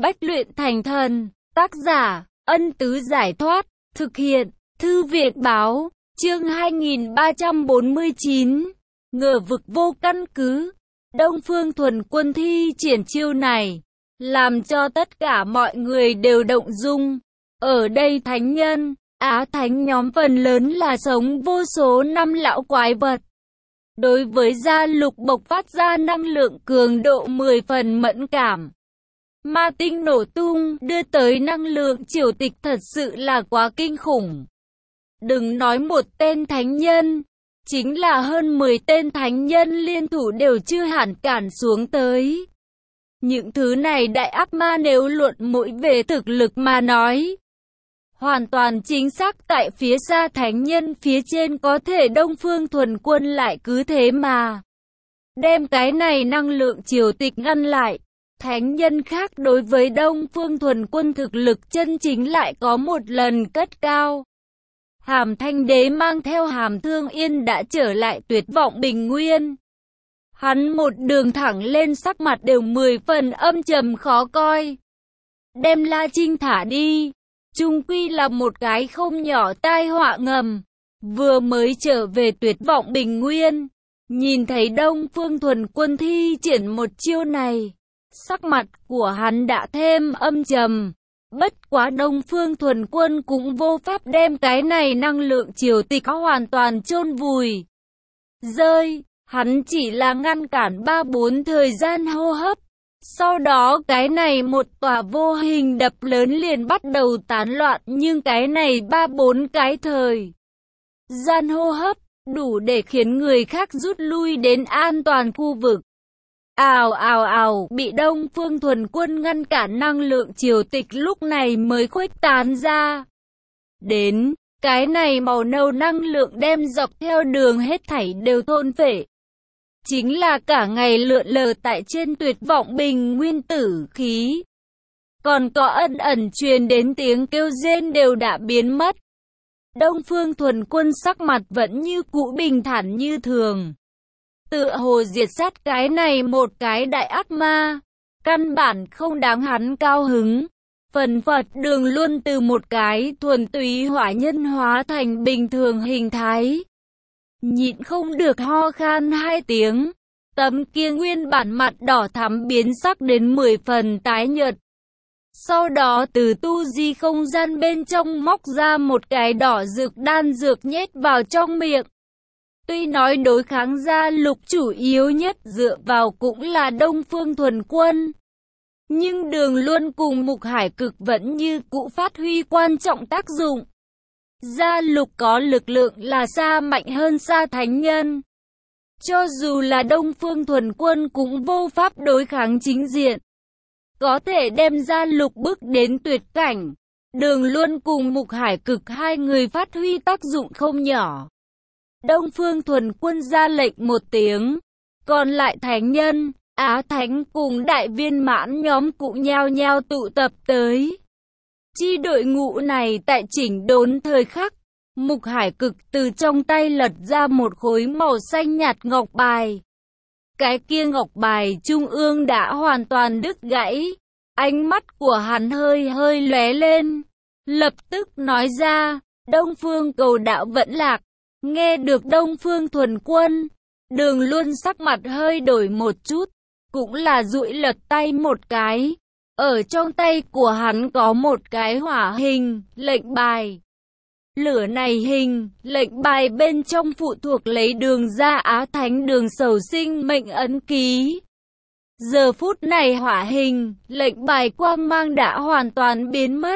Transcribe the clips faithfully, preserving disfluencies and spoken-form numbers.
Bách luyện thành thần, tác giả, Ân Tứ Giải Thoát, thực hiện, Thư viện Báo, chương hai nghìn ba trăm bốn mươi chín, ngờ vực vô căn cứ. Đông Phương Thuần Quân thi triển chiêu này, làm cho tất cả mọi người đều động dung. Ở đây thánh nhân, Á Thánh nhóm phần lớn là sống vô số năm lão quái vật. Đối với gia lục bộc phát ra năng lượng cường độ mười phần mẫn cảm. Ma tinh nổ tung đưa tới năng lượng triều tịch thật sự là quá kinh khủng. Đừng nói một tên thánh nhân, chính là hơn mười tên thánh nhân liên thủ đều chưa hẳn cản xuống tới. Những thứ này đại ác ma nếu luận mũi về thực lực mà nói, hoàn toàn chính xác tại phía xa thánh nhân phía trên, có thể Đông Phương Thuần Quân lại cứ thế mà đem cái này năng lượng triều tịch ngăn lại. Thánh nhân khác đối với Đông Phương Thuần Quân thực lực chân chính lại có một lần cất cao. Hàm Thanh Đế mang theo Hàm Thương Yên đã trở lại Tuyệt Vọng Bình Nguyên. Hắn một đường thẳng lên, sắc mặt đều mười phần âm trầm khó coi. Đem La Trinh thả đi, chung quy là một cái không nhỏ tai họa ngầm. Vừa mới trở về Tuyệt Vọng Bình Nguyên, nhìn thấy Đông Phương Thuần Quân thi triển một chiêu này, sắc mặt của hắn đã thêm âm trầm. Bất quá Đông Phương Thuần Quân cũng vô pháp đem cái này năng lượng triều tịch hoàn toàn chôn vùi rơi. Hắn chỉ là ngăn cản ba bốn thời gian hô hấp. Sau đó cái này một tòa vô hình đập lớn liền bắt đầu tán loạn, nhưng cái này ba bốn cái thời gian hô hấp đủ để khiến người khác rút lui đến an toàn khu vực. Ào ào ào, bị Đông Phương Thuần Quân ngăn cản năng lượng triều tịch lúc này mới khuếch tán ra. Đến, cái này màu nâu năng lượng đem dọc theo đường hết thảy đều thôn phệ. Chính là cả ngày lượn lờ tại trên Tuyệt Vọng Bình Nguyên tử khí. Còn có ẩn ẩn truyền đến tiếng kêu rên đều đã biến mất. Đông Phương Thuần Quân sắc mặt vẫn như cũ bình thản như thường. Tựa hồ diệt sát cái này một cái đại ác ma, căn bản không đáng hắn cao hứng. Phần phật đường luôn từ một cái thuần túy hỏa nhân hóa thành bình thường hình thái. Nhịn không được ho khan hai tiếng, tấm kia nguyên bản mặt đỏ thắm biến sắc đến mười phần tái nhợt. Sau đó từ tu di không gian bên trong móc ra một cái đỏ rực đan dược nhét vào trong miệng. Tuy nói đối kháng gia lục chủ yếu nhất dựa vào cũng là Đông Phương Thuần Quân, nhưng Đường Luân cùng Mục Hải Cực vẫn như cũ phát huy quan trọng tác dụng. Gia lục có lực lượng là xa mạnh hơn xa thánh nhân. Cho dù là Đông Phương Thuần Quân cũng vô pháp đối kháng chính diện. Có thể đem Gia lục bước đến tuyệt cảnh. Đường Luân cùng Mục Hải Cực hai người phát huy tác dụng không nhỏ. Đông Phương Thuần Quân ra lệnh một tiếng. Còn lại thánh nhân, Á Thánh cùng đại viên mãn nhóm cũng nhao nhao tụ tập tới. Chi đội ngũ này tại chỉnh đốn thời khắc, Mục Hải Cực từ trong tay lật ra một khối màu xanh nhạt ngọc bài. Cái kia ngọc bài trung ương đã hoàn toàn đứt gãy. Ánh mắt của hắn hơi hơi lóe lên, lập tức nói ra, Đông Phương Cầu Đạo vẫn lạc. Nghe được Đông Phương Thuần Quân, Đường Luân sắc mặt hơi đổi một chút, cũng là duỗi lật tay một cái. Ở trong tay của hắn có một cái hỏa hình, lệnh bài. Lửa này hình, lệnh bài bên trong phụ thuộc lấy Đường ra Á Thánh Đường Sầu sinh mệnh ấn ký. Giờ phút này hỏa hình, lệnh bài quang mang đã hoàn toàn biến mất.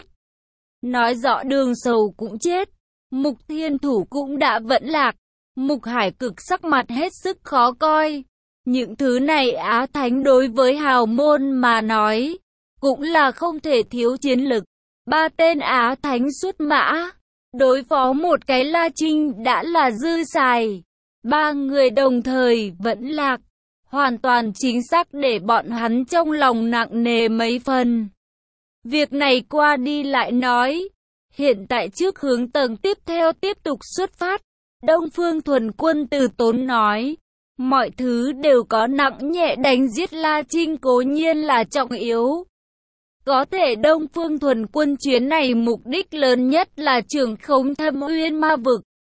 Nói rõ Đường Sầu cũng chết, Mục Thiên Thủ cũng đã vẫn lạc. Mục Hải Cực sắc mặt hết sức khó coi. Những thứ này Á Thánh đối với hào môn mà nói, cũng là không thể thiếu chiến lực. Ba tên Á Thánh xuất mã, đối phó một cái La Trinh đã là dư xài. Ba người đồng thời vẫn lạc, hoàn toàn chính xác để bọn hắn trong lòng nặng nề mấy phần. Việc này qua đi lại nói, hiện tại trước hướng tầng tiếp theo tiếp tục xuất phát. Đông Phương Thuần Quân từ tốn nói, mọi thứ đều có nặng nhẹ, đánh giết La Trinh cố nhiên là trọng yếu. Có thể Đông Phương Thuần Quân chuyến này mục đích lớn nhất là trưởng khống Thâm Uyên Ma Vực.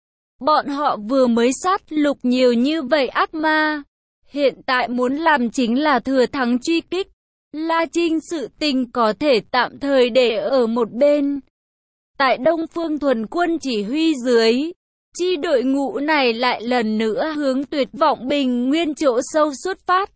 Bọn họ vừa mới sát lục nhiều như vậy ác ma, hiện tại muốn làm chính là thừa thắng truy kích. La Trinh sự tình có thể tạm thời để ở một bên. Tại Đông Phương Thuần Quân chỉ huy dưới, chi đội ngũ này lại lần nữa hướng Tuyệt Vọng Bình Nguyên chỗ sâu xuất phát.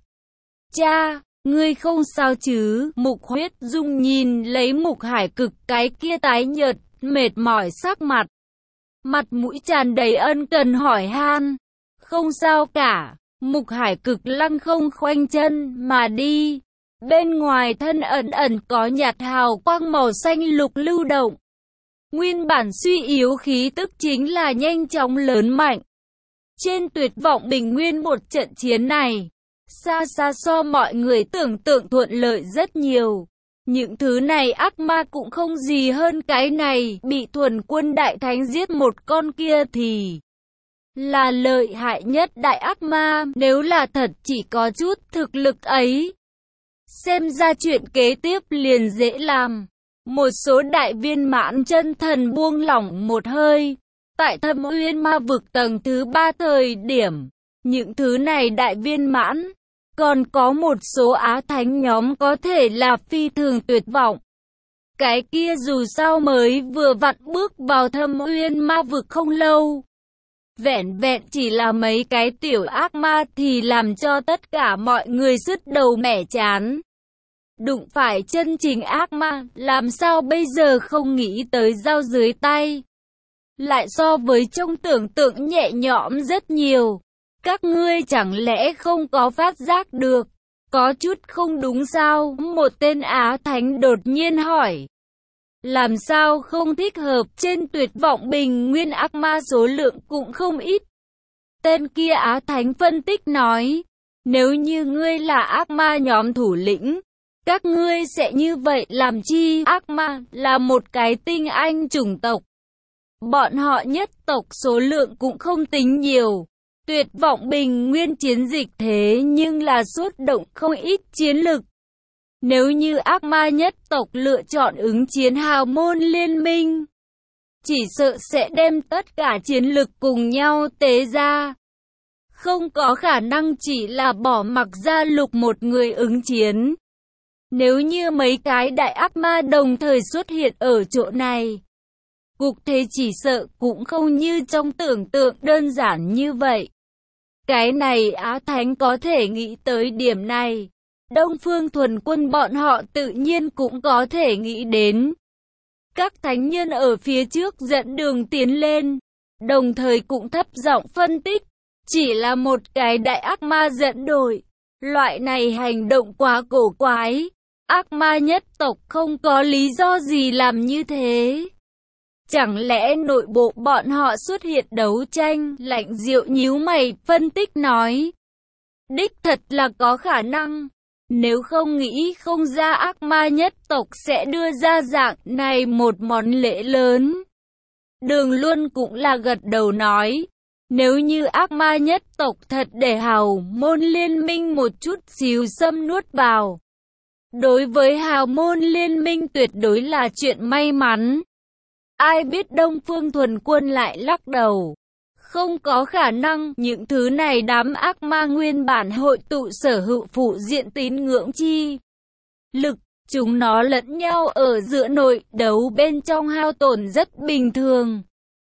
Cha, ngươi không sao chứ? Mục Huyết Dung nhìn lấy Mục Hải Cực cái kia tái nhợt, mệt mỏi sắc mặt. Mặt mũi tràn đầy ân cần hỏi han. Không sao cả, Mục Hải Cực lăng không khoanh chân mà đi. Bên ngoài thân ẩn ẩn có nhạt hào quang màu xanh lục lưu động. Nguyên bản suy yếu khí tức chính là nhanh chóng lớn mạnh. Trên Tuyệt Vọng Bình Nguyên một trận chiến này, xa xa so mọi người tưởng tượng thuận lợi rất nhiều. Những thứ này ác ma cũng không gì hơn cái này, bị Thuần Quân Đại Thánh giết một con kia thì là lợi hại nhất đại ác ma, nếu là thật chỉ có chút thực lực ấy. Xem ra chuyện kế tiếp liền dễ làm. Một số đại viên mãn chân thần buông lỏng một hơi. Tại Thâm Uyên Ma Vực tầng thứ ba thời điểm, những thứ này đại viên mãn, còn có một số á thánh nhóm có thể là phi thường tuyệt vọng. Cái kia dù sao mới vừa vặn bước vào Thâm Uyên Ma Vực không lâu. Vẹn vẹn chỉ là mấy cái tiểu ác ma thì làm cho tất cả mọi người sứt đầu mẻ chán. Đụng phải chân chính ác ma, làm sao bây giờ không nghĩ tới dao dưới tay. Lại so với trong tưởng tượng nhẹ nhõm rất nhiều. Các ngươi chẳng lẽ không có phát giác được? Có chút không đúng sao? Một tên Á Thánh đột nhiên hỏi. Làm sao không thích hợp, trên Tuyệt Vọng Bình Nguyên ác ma số lượng cũng không ít. Tên kia Á Thánh phân tích nói. Nếu như ngươi là ác ma nhóm thủ lĩnh, các ngươi sẽ như vậy làm chi? Ác ma là một cái tinh anh chủng tộc. Bọn họ nhất tộc số lượng cũng không tính nhiều. Tuyệt Vọng Bình Nguyên chiến dịch thế nhưng là xuất động không ít chiến lực. Nếu như ác ma nhất tộc lựa chọn ứng chiến hào môn liên minh, chỉ sợ sẽ đem tất cả chiến lực cùng nhau tế ra. Không có khả năng chỉ là bỏ mặc Gia Lục một người ứng chiến. Nếu như mấy cái đại ác ma đồng thời xuất hiện ở chỗ này, cục thế chỉ sợ cũng không như trong tưởng tượng đơn giản như vậy. Cái này Á Thánh có thể nghĩ tới điểm này. Đông Phương Thuần Quân bọn họ tự nhiên cũng có thể nghĩ đến. Các thánh nhân ở phía trước dẫn đường tiến lên, đồng thời cũng thấp giọng phân tích. Chỉ là một cái đại ác ma dẫn đội. Loại này hành động quá cổ quái. Ác ma nhất tộc không có lý do gì làm như thế. Chẳng lẽ nội bộ bọn họ xuất hiện đấu tranh? Lạnh Diệu nhíu mày phân tích nói. Đích thật là có khả năng. Nếu không nghĩ không ra ác ma nhất tộc sẽ đưa ra dạng này một món lễ lớn. Đường Luân cũng là gật đầu nói. Nếu như ác ma nhất tộc thật để hào môn liên minh một chút xíu xâm nuốt vào, đối với hào môn liên minh tuyệt đối là chuyện may mắn. Ai biết Đông Phương Thuần Quân lại lắc đầu. Không có khả năng, những thứ này đám ác ma nguyên bản hội tụ sở hữu phụ diện tín ngưỡng chi lực, chúng nó lẫn nhau ở giữa nội đấu bên trong hao tổn rất bình thường.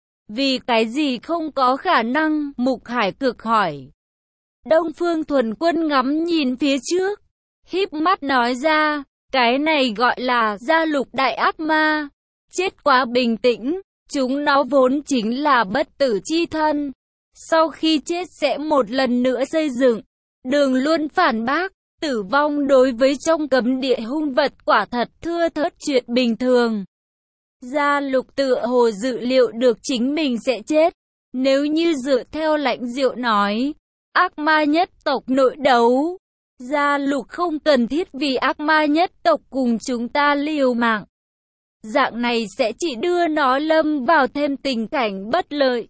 Vì cái gì không có khả năng? Mục Hải Cực hỏi. Đông Phương Thuần Quân ngắm nhìn phía trước, híp mắt nói ra, cái này gọi là Gia Lục đại ác ma. Chết quá bình tĩnh, chúng nó vốn chính là bất tử chi thân. Sau khi chết sẽ một lần nữa xây dựng. Đường Luân phản bác, tử vong đối với trong cấm địa hung vật quả thật thưa thớt chuyện bình thường. Gia Lục tựa hồ dự liệu được chính mình sẽ chết. Nếu như dựa theo Lãnh Diệu nói, ác ma nhất tộc nội đấu, Gia Lục không cần thiết vì ác ma nhất tộc cùng chúng ta liều mạng. Dạng này sẽ chỉ đưa nó lâm vào thêm tình cảnh bất lợi.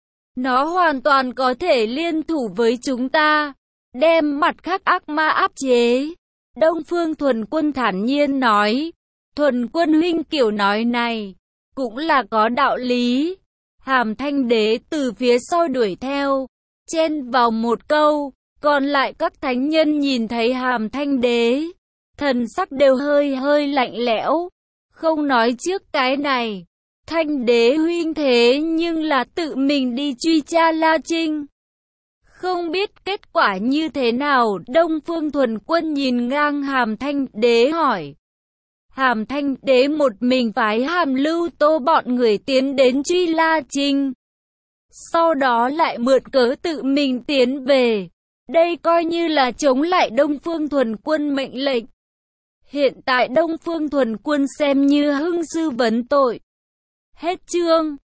Nó hoàn toàn có thể liên thủ với chúng ta, đem mặt khác ác ma áp chế. Đông Phương Thuần Quân thản nhiên nói, Thuần Quân huynh kiểu nói này, cũng là có đạo lý. Hàm Thanh Đế từ phía sau đuổi theo, chen vào một câu, còn lại các thánh nhân nhìn thấy Hàm Thanh Đế, thần sắc đều hơi hơi lạnh lẽo, không nói trước cái này. Thanh Đế huynh thế nhưng là tự mình đi truy tra La Trinh. Không biết kết quả như thế nào, Đông Phương Thuần Quân nhìn ngang Hàm Thanh Đế hỏi. Hàm Thanh Đế một mình phái Hàm Lưu Tô bọn người tiến đến truy La Trinh, sau đó lại mượn cớ tự mình tiến về. Đây coi như là chống lại Đông Phương Thuần Quân mệnh lệnh. Hiện tại Đông Phương Thuần Quân xem như hưng sư vấn tội. Hết chương.